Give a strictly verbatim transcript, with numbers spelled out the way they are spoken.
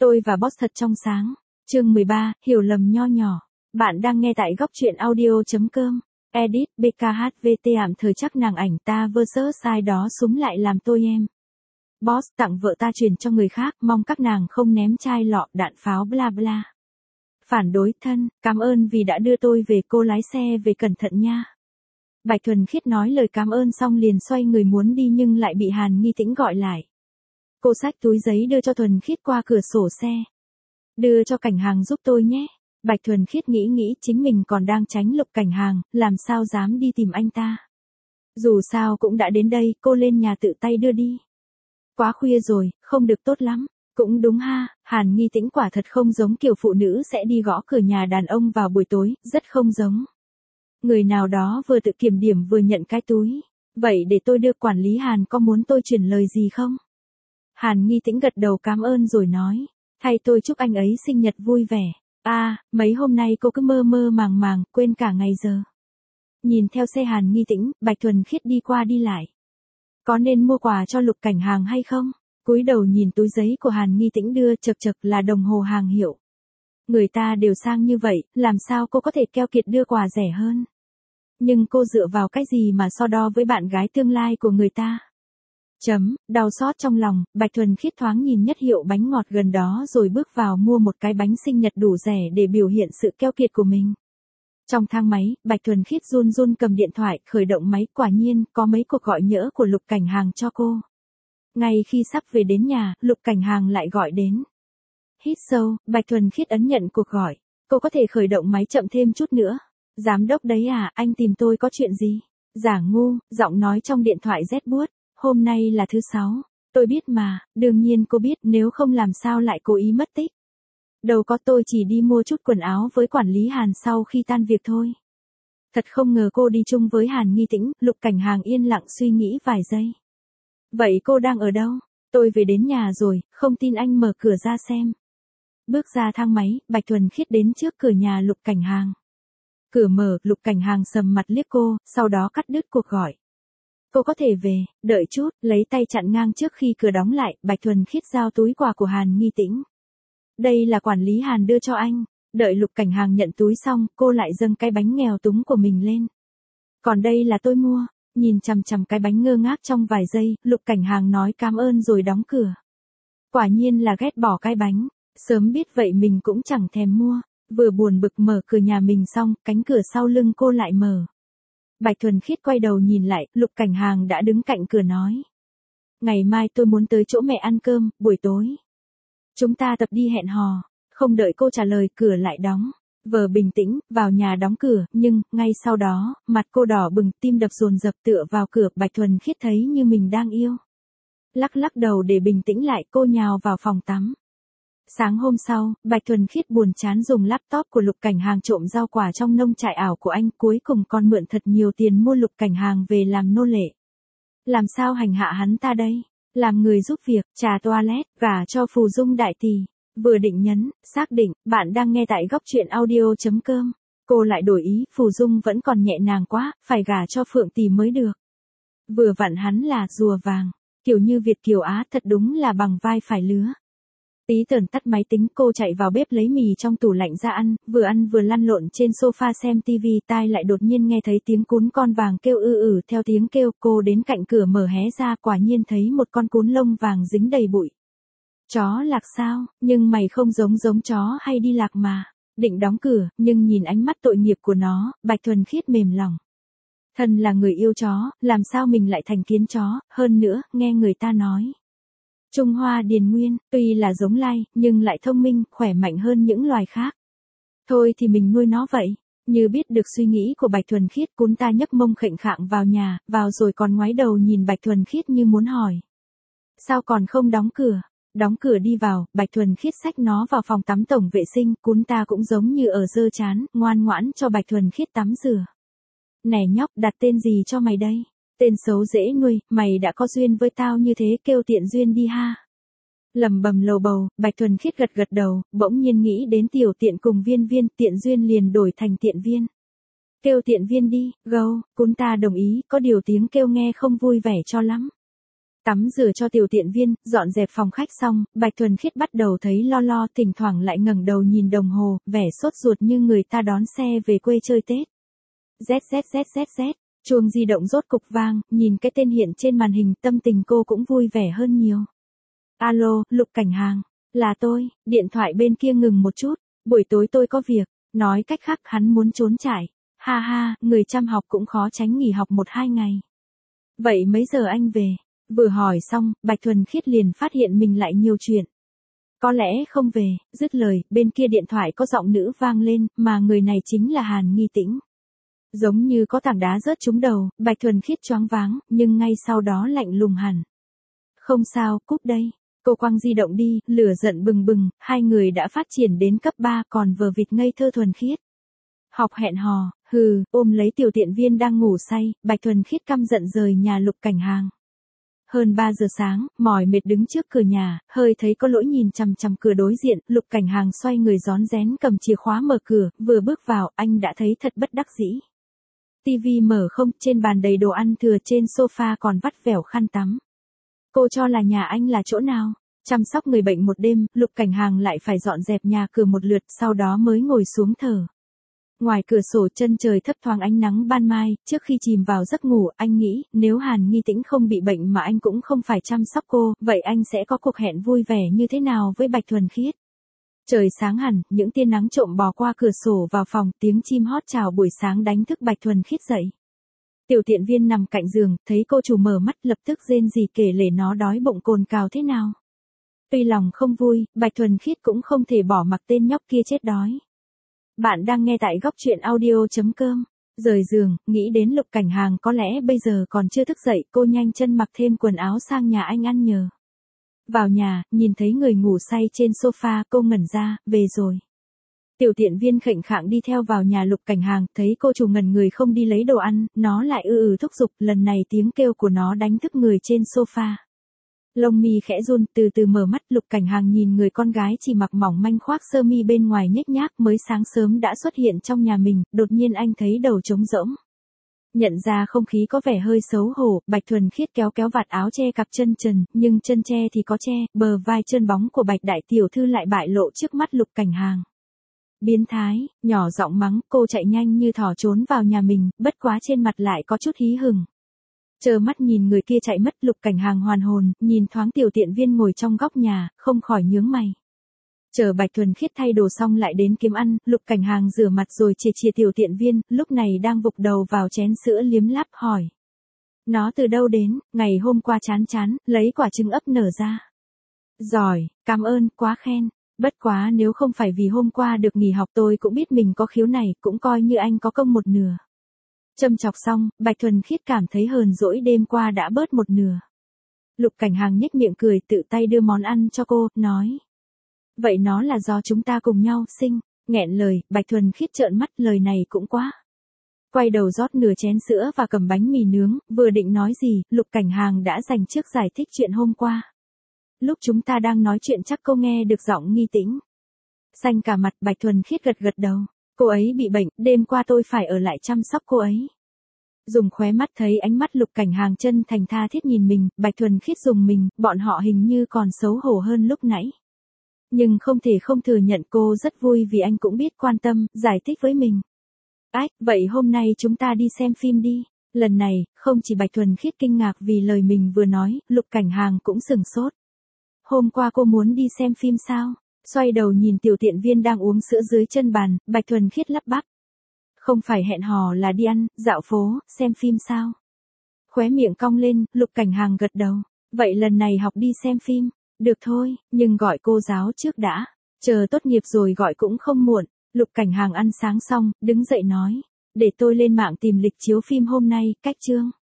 Tôi và boss thật trong sáng. Chương mười ba, hiểu lầm nho nhỏ. Bạn đang nghe tại góc truyện audio.com. Edit bê ca hát vê tê ảm thời chắc nàng ảnh ta versus sai đó súng lại làm tôi em. Boss tặng vợ ta truyền cho người khác, mong các nàng không ném chai lọ đạn pháo bla bla. Phản đối thân, cảm ơn vì đã đưa tôi về, cô lái xe về cẩn thận nha. Bạch Thuần Khiết nói lời cảm ơn xong liền xoay người muốn đi nhưng lại bị Hàn Nghi Tĩnh gọi lại. Cô xách túi giấy đưa cho Thuần Khiết qua cửa sổ xe. Đưa cho Cảnh Hàng giúp tôi nhé. Bạch Thuần Khiết nghĩ nghĩ chính mình còn đang tránh Lục Cảnh Hàng, làm sao dám đi tìm anh ta. Dù sao cũng đã đến đây, cô lên nhà tự tay đưa đi. Quá khuya rồi, không được tốt lắm. Cũng đúng ha, Hàn Nghi Tĩnh quả thật không giống kiểu phụ nữ sẽ đi gõ cửa nhà đàn ông vào buổi tối, rất không giống. Người nào đó vừa tự kiểm điểm vừa nhận cái túi. Vậy để tôi đưa, quản lý Hàn có muốn tôi chuyển lời gì không? Hàn Nghi Tĩnh gật đầu cảm ơn rồi nói. Thay tôi chúc anh ấy sinh nhật vui vẻ. À, mấy hôm nay cô cứ mơ mơ màng màng, quên cả ngày giờ. Nhìn theo xe Hàn Nghi Tĩnh, Bạch Thuần Khiết đi qua đi lại. Có nên mua quà cho Lục Cảnh Hàng hay không? Cúi đầu nhìn túi giấy của Hàn Nghi Tĩnh đưa, chật chật là đồng hồ hàng hiệu. Người ta đều sang như vậy, làm sao cô có thể keo kiệt đưa quà rẻ hơn? Nhưng cô dựa vào cái gì mà so đo với bạn gái tương lai của người ta? Chấm, đau xót trong lòng, Bạch Thuần Khiết thoáng nhìn nhất hiệu bánh ngọt gần đó rồi bước vào mua một cái bánh sinh nhật đủ rẻ để biểu hiện sự keo kiệt của mình. Trong thang máy, Bạch Thuần Khiết run run cầm điện thoại, khởi động máy, quả nhiên, có mấy cuộc gọi nhỡ của Lục Cảnh Hàng cho cô. Ngay khi sắp về đến nhà, Lục Cảnh Hàng lại gọi đến. Hít sâu, Bạch Thuần Khiết ấn nhận cuộc gọi. Cô có thể khởi động máy chậm thêm chút nữa. Giám đốc đấy à, anh tìm tôi có chuyện gì? Giả ngu, giọng nói trong điện thoại rét buốt. Hôm nay là thứ sáu. Tôi biết mà, đương nhiên cô biết, nếu không làm sao lại cố ý mất tích. Đâu có, tôi chỉ đi mua chút quần áo với quản lý Hàn sau khi tan việc thôi. Thật không ngờ cô đi chung với Hàn Nghi Tĩnh. Lục Cảnh Hàng yên lặng suy nghĩ vài giây. Vậy cô đang ở đâu? Tôi về đến nhà rồi, không tin anh mở cửa ra xem. Bước ra thang máy, Bạch Thuần Khiết đến trước cửa nhà Lục Cảnh Hàng. Cửa mở, Lục Cảnh Hàng sầm mặt liếc cô, sau đó cắt đứt cuộc gọi. Cô có thể về, đợi chút, lấy tay chặn ngang trước khi cửa đóng lại, Bạch Thuần Khiết giao túi quà của Hàn Nghi Tĩnh. Đây là quản lý Hàn đưa cho anh. Đợi Lục Cảnh Hàng nhận túi xong, cô lại dâng cái bánh nghèo túng của mình lên. Còn đây là tôi mua. Nhìn chằm chằm cái bánh ngơ ngác trong vài giây, Lục Cảnh Hàng nói cảm ơn rồi đóng cửa. Quả nhiên là ghét bỏ cái bánh. Sớm biết vậy mình cũng chẳng thèm mua. Vừa buồn bực mở cửa nhà mình xong, cánh cửa sau lưng cô lại mở. Bạch Thuần Khiết quay đầu nhìn lại, Lục Cảnh Hàng đã đứng cạnh cửa nói. Ngày mai tôi muốn tới chỗ mẹ ăn cơm, buổi tối. Chúng ta tập đi hẹn hò. Không đợi cô trả lời, cửa lại đóng. Vờ bình tĩnh, vào nhà đóng cửa, nhưng, ngay sau đó, mặt cô đỏ bừng, tim đập dồn dập tựa vào cửa, Bạch Thuần Khiết thấy như mình đang yêu. Lắc lắc đầu để bình tĩnh lại, cô nhào vào phòng tắm. Sáng hôm sau, Bạch Thuần Khiết buồn chán dùng laptop của Lục Cảnh Hàng trộm rau quả trong nông trại ảo của anh, cuối cùng còn mượn thật nhiều tiền mua Lục Cảnh Hàng về làm nô lệ. Làm sao hành hạ hắn ta đây? Làm người giúp việc, trà toilet, gả cho Phù Dung đại tỷ. Vừa định nhấn, xác định, bạn đang nghe tại góc truyện audio.com. Cô lại đổi ý, Phù Dung vẫn còn nhẹ nhàng quá, phải gả cho Phượng tỷ mới được. Vừa vặn hắn là rùa vàng, kiểu như Việt kiều Á, thật đúng là bằng vai phải lứa. Tí tởn tắt máy tính, cô chạy vào bếp lấy mì trong tủ lạnh ra ăn, vừa ăn vừa lăn lộn trên sofa xem tivi, tai lại đột nhiên nghe thấy tiếng cún con vàng kêu ư ử, theo tiếng kêu, cô đến cạnh cửa mở hé ra, quả nhiên thấy một con cún lông vàng dính đầy bụi. Chó lạc sao, nhưng mày không giống giống chó hay đi lạc mà. Định đóng cửa, nhưng nhìn ánh mắt tội nghiệp của nó, Bạch Thuần Khiết mềm lòng. Thân là người yêu chó, làm sao mình lại thành kiến chó, hơn nữa, nghe người ta nói. Trung Hoa Điền Nguyên, tuy là giống lai, nhưng lại thông minh, khỏe mạnh hơn những loài khác. Thôi thì mình nuôi nó vậy. Như biết được suy nghĩ của Bạch Thuần Khiết, cún ta nhấc mông khệnh khạng vào nhà, vào rồi còn ngoái đầu nhìn Bạch Thuần Khiết như muốn hỏi. Sao còn không đóng cửa? Đóng cửa đi vào, Bạch Thuần Khiết xách nó vào phòng tắm tổng vệ sinh, cún ta cũng giống như ở dơ chán, ngoan ngoãn cho Bạch Thuần Khiết tắm rửa. Nè nhóc, đặt tên gì cho mày đây? Tên xấu dễ nuôi, mày đã có duyên với tao như thế, kêu Tiện Duyên đi ha. Lầm bầm lầu bầu, Bạch Thuần Khiết gật gật đầu, bỗng nhiên nghĩ đến Tiểu Tiện cùng Viên Viên, Tiện Duyên liền đổi thành Tiện Viên. Kêu Tiện Viên đi, gâu, cún ta đồng ý, có điều tiếng kêu nghe không vui vẻ cho lắm. Tắm rửa cho tiểu tiện viên, dọn dẹp phòng khách xong, Bạch Thuần Khiết bắt đầu thấy lo lo, thỉnh thoảng lại ngẩng đầu nhìn đồng hồ, vẻ sốt ruột như người ta đón xe về quê chơi Tết. ZZZZZ, chuông di động rốt cục vang, nhìn cái tên hiện trên màn hình, tâm tình cô cũng vui vẻ hơn nhiều. Alo, Lục Cảnh Hàng, là tôi, điện thoại bên kia ngừng một chút, buổi tối tôi có việc, nói cách khác hắn muốn trốn trải. Ha ha, người chăm học cũng khó tránh nghỉ học một hai ngày. Vậy mấy giờ anh về? Vừa hỏi xong, Bạch Thuần Khiết liền phát hiện mình lại nhiều chuyện. Có lẽ không về, dứt lời, bên kia điện thoại có giọng nữ vang lên, mà người này chính là Hàn Nghi Tĩnh. Giống như có tảng đá rớt trúng đầu, Bạch Thuần Khiết choáng váng, nhưng ngay sau đó lạnh lùng hẳn. Không sao, cúp đây. Cô quăng di động đi, lửa giận bừng bừng, hai người đã phát triển đến cấp ba còn vờ vịt ngây thơ thuần khiết. Học hẹn hò, hừ, ôm lấy tiểu tiện viên đang ngủ say, Bạch Thuần Khiết căm giận rời nhà Lục Cảnh Hàng. Hơn ba giờ sáng, mỏi mệt đứng trước cửa nhà, hơi thấy có lỗi nhìn chằm chằm cửa đối diện, Lục Cảnh Hàng xoay người rón rén cầm chìa khóa mở cửa, vừa bước vào, anh đã thấy thật bất đắc dĩ. Tivi mở không, trên bàn đầy đồ ăn thừa, trên sofa còn vắt vẻo khăn tắm. Cô cho là nhà anh là chỗ nào? Chăm sóc người bệnh một đêm, Lục Cảnh Hàng lại phải dọn dẹp nhà cửa một lượt, sau đó mới ngồi xuống thở. Ngoài cửa sổ chân trời thấp thoáng ánh nắng ban mai, trước khi chìm vào giấc ngủ, anh nghĩ, nếu Hàn Nghi Tĩnh không bị bệnh mà anh cũng không phải chăm sóc cô, vậy anh sẽ có cuộc hẹn vui vẻ như thế nào với Bạch Thuần Khiết? Trời sáng hẳn, những tia nắng trộm bò qua cửa sổ vào phòng, tiếng chim hót chào buổi sáng đánh thức Bạch Thuần Khiết dậy. Tiểu tiện viên nằm cạnh giường, thấy cô chủ mở mắt lập tức rên rỉ kể lể nó đói bụng cồn cào thế nào. Tuy lòng không vui, Bạch Thuần Khiết cũng không thể bỏ mặc tên nhóc kia chết đói. Bạn đang nghe tại góc truyện audio.com. Rời giường, nghĩ đến Lục Cảnh Hàng có lẽ bây giờ còn chưa thức dậy, cô nhanh chân mặc thêm quần áo sang nhà anh ăn nhờ. Vào nhà, nhìn thấy người ngủ say trên sofa, cô ngẩn ra, về rồi. Tiểu tiện viên khệnh khạng đi theo vào nhà Lục Cảnh Hàng, thấy cô chủ ngẩn người không đi lấy đồ ăn, nó lại ư ừ thúc giục, lần này tiếng kêu của nó đánh thức người trên sofa. Lông mi khẽ run, từ từ mở mắt, Lục Cảnh Hàng nhìn người con gái chỉ mặc mỏng manh khoác sơ mi bên ngoài nhếch nhác mới sáng sớm đã xuất hiện trong nhà mình, đột nhiên anh thấy đầu trống rỗng. Nhận ra không khí có vẻ hơi xấu hổ, Bạch Thuần Khiết kéo kéo vạt áo che cặp chân trần, nhưng chân che thì có che, bờ vai trơn bóng của Bạch đại tiểu thư lại bại lộ trước mắt Lục Cảnh Hàng. Biến thái, nhỏ giọng mắng, cô chạy nhanh như thỏ trốn vào nhà mình, bất quá trên mặt lại có chút hí hửng. Chờ mắt nhìn người kia chạy mất, Lục Cảnh Hàng hoàn hồn, nhìn thoáng tiểu tiện viên ngồi trong góc nhà, không khỏi nhướng mày. Chờ Bạch Thuần Khiết thay đồ xong lại đến kiếm ăn, Lục Cảnh Hàng rửa mặt rồi chìa chìa tiểu tiện viên, lúc này đang vục đầu vào chén sữa liếm láp hỏi. Nó từ đâu đến, ngày hôm qua chán chán, lấy quả trứng ấp nở ra. Giỏi, cảm ơn, quá khen. Bất quá nếu không phải vì hôm qua được nghỉ học tôi cũng biết mình có khiếu này, cũng coi như anh có công một nửa. Châm chọc xong, Bạch Thuần Khiết cảm thấy hờn dỗi đêm qua đã bớt một nửa. Lục Cảnh Hàng nhếch miệng cười tự tay đưa món ăn cho cô, nói. Vậy nó là do chúng ta cùng nhau sinh, nghẹn lời, Bạch Thuần Khiết trợn mắt lời này cũng quá. Quay đầu rót nửa chén sữa và cầm bánh mì nướng, vừa định nói gì, Lục Cảnh Hàng đã dành trước giải thích chuyện hôm qua. Lúc chúng ta đang nói chuyện chắc cô nghe được giọng Nghi Tĩnh. Xanh cả mặt, Bạch Thuần Khiết gật gật đầu. Cô ấy bị bệnh, đêm qua tôi phải ở lại chăm sóc cô ấy. Dùng khóe mắt thấy ánh mắt Lục Cảnh Hàng chân thành tha thiết nhìn mình, Bạch Thuần Khiết dùng mình, bọn họ hình như còn xấu hổ hơn lúc nãy. Nhưng không thể không thừa nhận cô rất vui vì anh cũng biết quan tâm, giải thích với mình. Ách, vậy hôm nay chúng ta đi xem phim đi. Lần này, không chỉ Bạch Thuần Khiết kinh ngạc vì lời mình vừa nói, Lục Cảnh Hàng cũng sừng sốt. Hôm qua cô muốn đi xem phim sao? Xoay đầu nhìn tiểu tiện viên đang uống sữa dưới chân bàn, Bạch Thuần Khiết lắp bắp. Không phải hẹn hò là đi ăn, dạo phố, xem phim sao? Khóe miệng cong lên, Lục Cảnh Hàng gật đầu. Vậy lần này học đi xem phim. Được thôi, nhưng gọi cô giáo trước đã. Chờ tốt nghiệp rồi gọi cũng không muộn. Lục Cảnh Hàng ăn sáng xong, đứng dậy nói. Để tôi lên mạng tìm lịch chiếu phim hôm nay, cách chương.